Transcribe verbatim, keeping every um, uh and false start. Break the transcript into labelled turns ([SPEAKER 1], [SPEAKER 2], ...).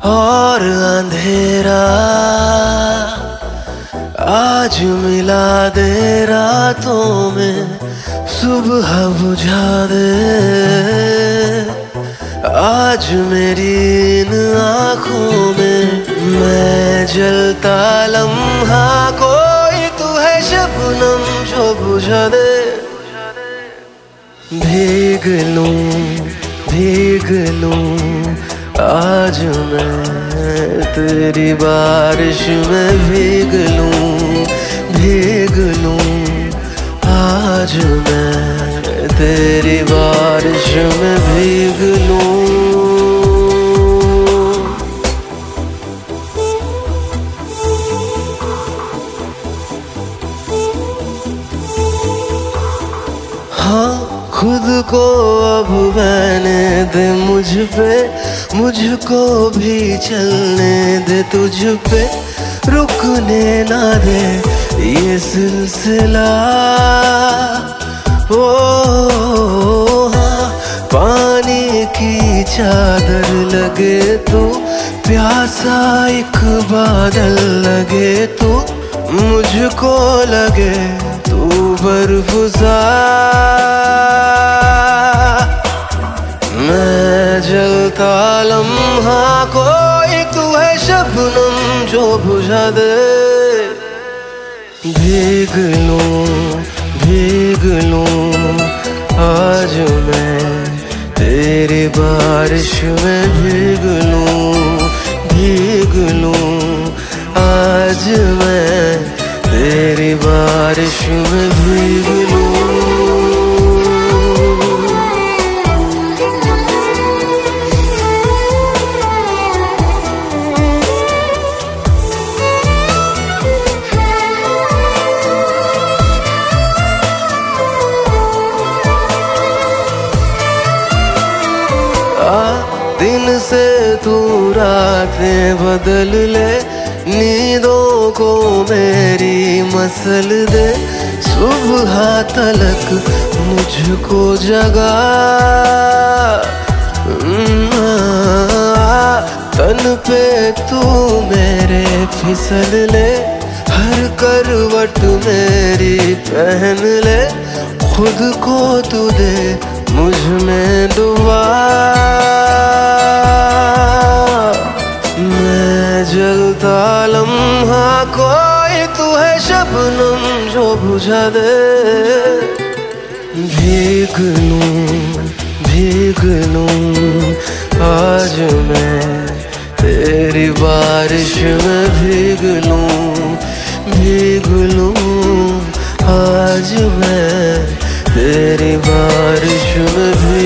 [SPEAKER 1] और अंधेरा आज मिला दे रातों में, सुबह बुझा दे आज मेरी इन आँखों में। मैं जलता लम्हा कोई तू है शबनम जो बुझा दे। भीग लूं भीग लूं आज मैं तेरी बारिश में, भीग लूं भीग लूं आज मैं तेरी बारिश में, भीग लूं। हाँ खुद को अब बहने दे मुझ पे, मुझको भी चलने दे तुझ पे, रुकने ना दे ये सिलसिला। ओ हाँ पानी की चादर लगे तू, प्यासा एक बादल लगे तू, मुझको लगे तू बर्फ़-सा। मैं जलता लम्हा कोई तू है शबनम जो बुझा दे। भीग लूं भीग लूं आज मैं तेरी बारिश में, भीग लूं भीग लूं आज मैं तेरी बारिश में, भीग लूं। दिन से तू रातें बदल ले, नींदों को मेरी मसल दे, सुबह तलक मुझको जगा। तन पे तू मेरे फिसल ले, हर करवट मेरी पहन ले, खुद को तू दे मुझ में दुआ। मैं जलता लम्हा कोई तू है शबनम जो बुझा दे। भीग लूं भीग लूं आज मैं तेरी बारिश में, भीग लूं भीग लूं आज मैं तेरी बारिश में, भी